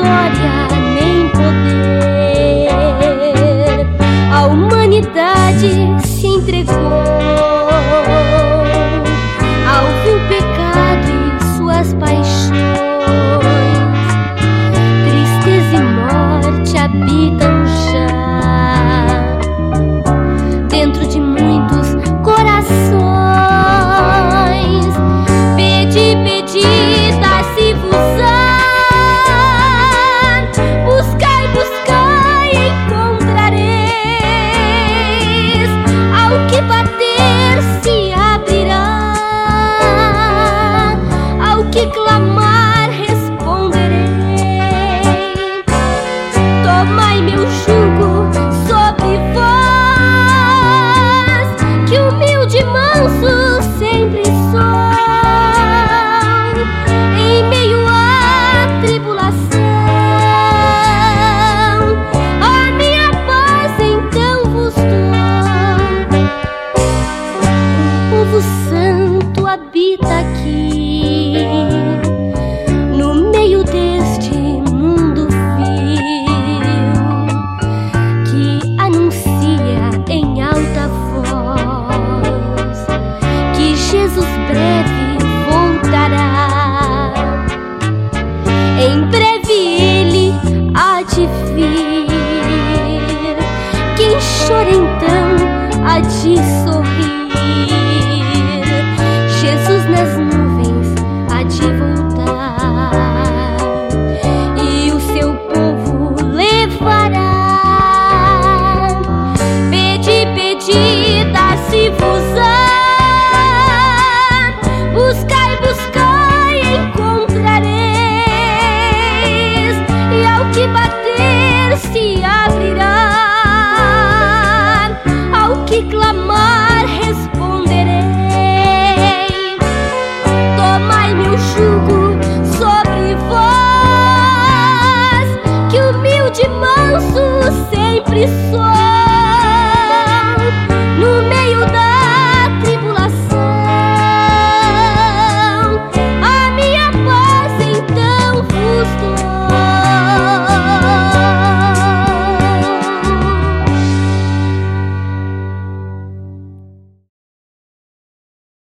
glória nem poder. A humanidade se entregou ao vil pecado e suas paixões. Tristeza e morte habitam já dentro de muitos corações. Pedi, pedi, dá-se-vos-á. Buscai, buscai, encontrareis. Ao que bater se abrirá, ao que clamar responderei. Tomai meu jugo sobre vós, que humilde e manso sempre sou. Em meio à tribulação, a minha paz então vos dou. O povo santo habita aqui, no meio deste mundo vil, que anuncia em alta voz que Jesus breve voltará. Em breve ele há de vir. Quem chora então há de sorrir. Jesus nas nuvens há de voltar e o seu povo levará. Pedi, pedi, dá-se-vos-á. Buscai, buscai, encontrareis. E ao que bater se abrirá, ao que clamar responderei. Tomai meu jugo sobre vós, que humilde e manso sempre sou.